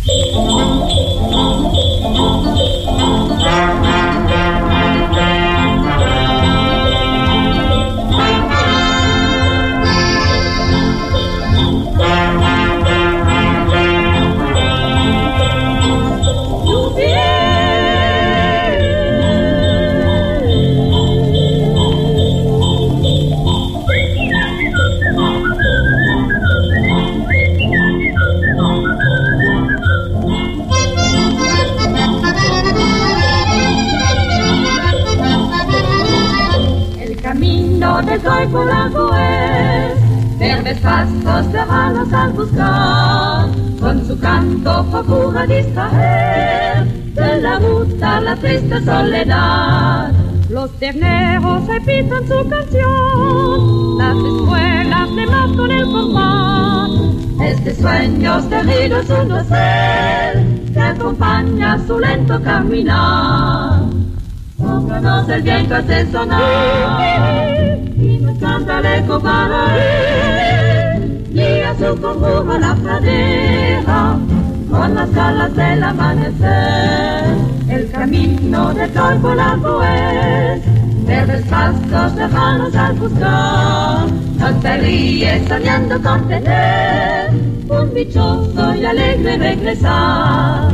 Del golfo largo es, verdes pastos lejanos al buscar, con su canto procura distraer de la ruta la triste soledad. Los terneros repitan su canción, las escuelas le marcan el compás. Es de sueños terribles un dosel que acompaña su lento caminar. Sóplanos el viento hace sonar y nos canta el eco para él. Guía su conjuro a la pradera con las alas del amanecer. El camino del golfo largo es, verdes pastos lejanos al buscar. No te ríes soñando con tener un dichoso y alegre regresar.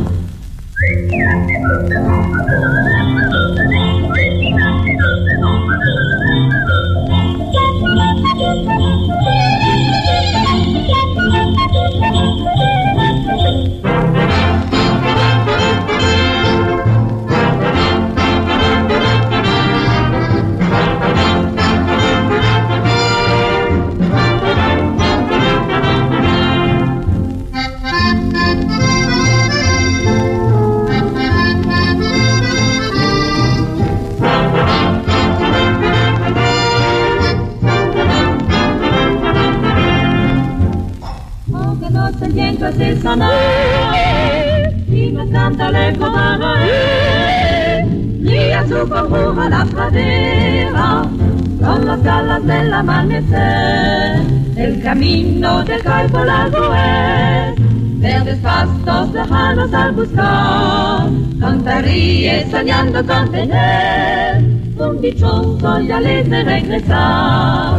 El viento hace sonar y me canta el eco para él. Guía su conjuro a la pradera con las alas del amanecer. El camino del golfo largo es, verdes pastos lejanos al buscar. Canta, ríe soñando con tener un dichoso y alegre regresar.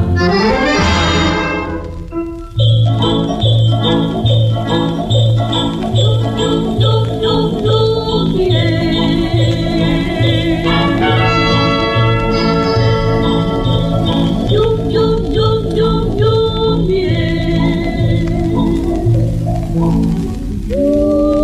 Ooh.